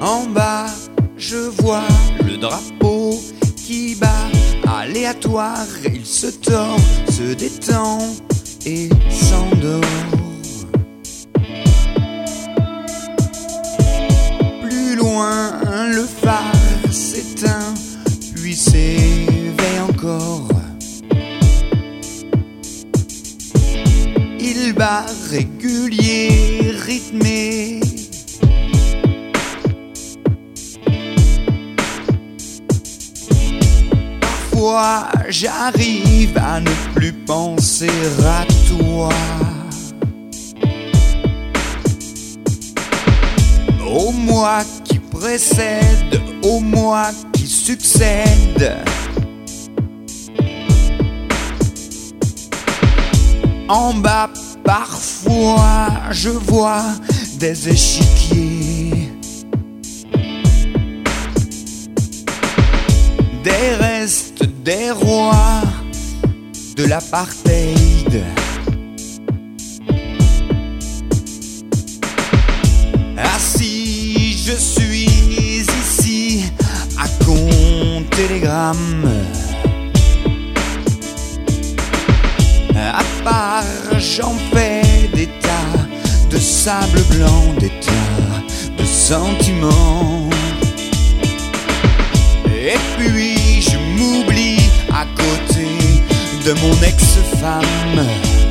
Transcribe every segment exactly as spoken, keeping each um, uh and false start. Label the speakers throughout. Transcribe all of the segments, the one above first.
Speaker 1: En bas, je vois le drapeau qui bat, aléatoire, il se tord, se détend et s'endort. Plus loin, le phare s'éteint, puis s'éveille encore. Il bat régulier, rythmé. Parfois, j'arrive à ne plus penser à toi. Au mois qui précède, au mois qui succède. En bas, parfois, je vois des échiquiers, des restes des rois de l'apartheid. Assis, je suis ici à compter les grammes. À part, j'en fais des tas de sable blanc, des tas de sentiments. Et puis je m'oublie à côté de mon ex-femme.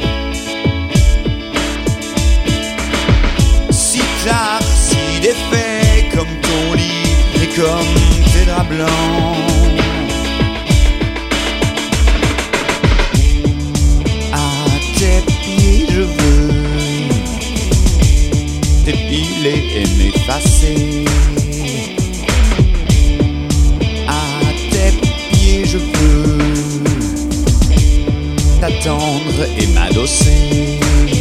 Speaker 1: Si tard, si défait comme ton lit et comme tes draps blancs. T'épiler et m'effacer. À tes pieds je veux t'attendre et m'adosser.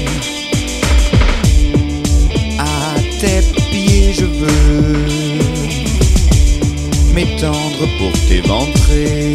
Speaker 1: À tes pieds je veux m'étendre pour t'éventrer.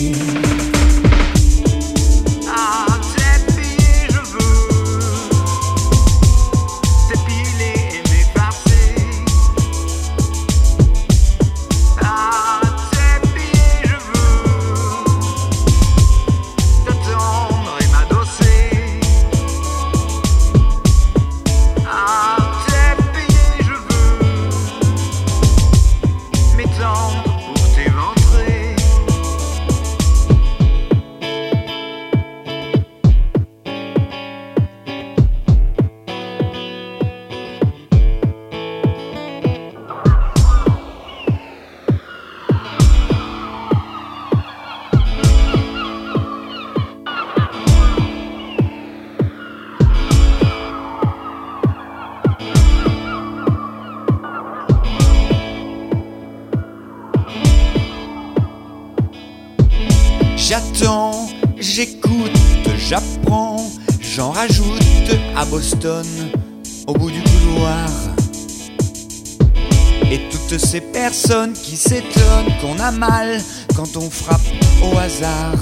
Speaker 1: J'attends, j'écoute, j'apprends, j'en rajoute à Boston, au bout du couloir. Et toutes ces personnes qui s'étonnent qu'on a mal quand on frappe au hasard.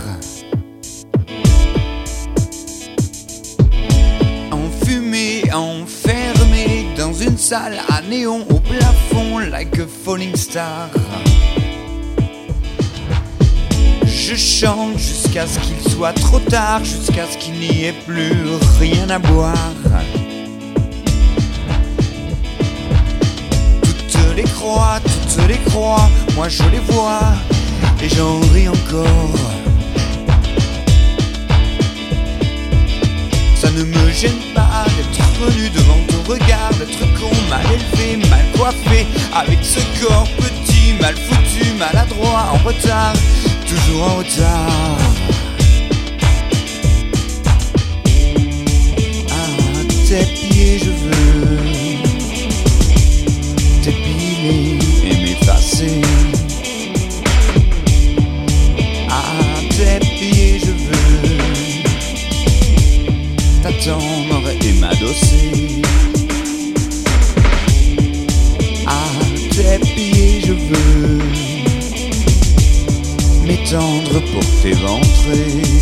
Speaker 1: Enfumé, enfermé dans une salle à néon au plafond, like a falling star. Je chante jusqu'à ce qu'il soit trop tard, jusqu'à ce qu'il n'y ait plus rien à boire. Toutes les croix, toutes les croix, moi je les vois et j'en ris encore. Ça ne me gêne pas d'être nu devant ton regard, d'être con, mal élevé, mal coiffé, avec ce corps petit, mal foutu, maladroit, en retard. Toujours en retard. À tes pieds je veux t'épiler et m'effacer. À tes pieds je veux t'attendre et m'adosser. À tes pieds je veux m'étendre pour t'éventrer.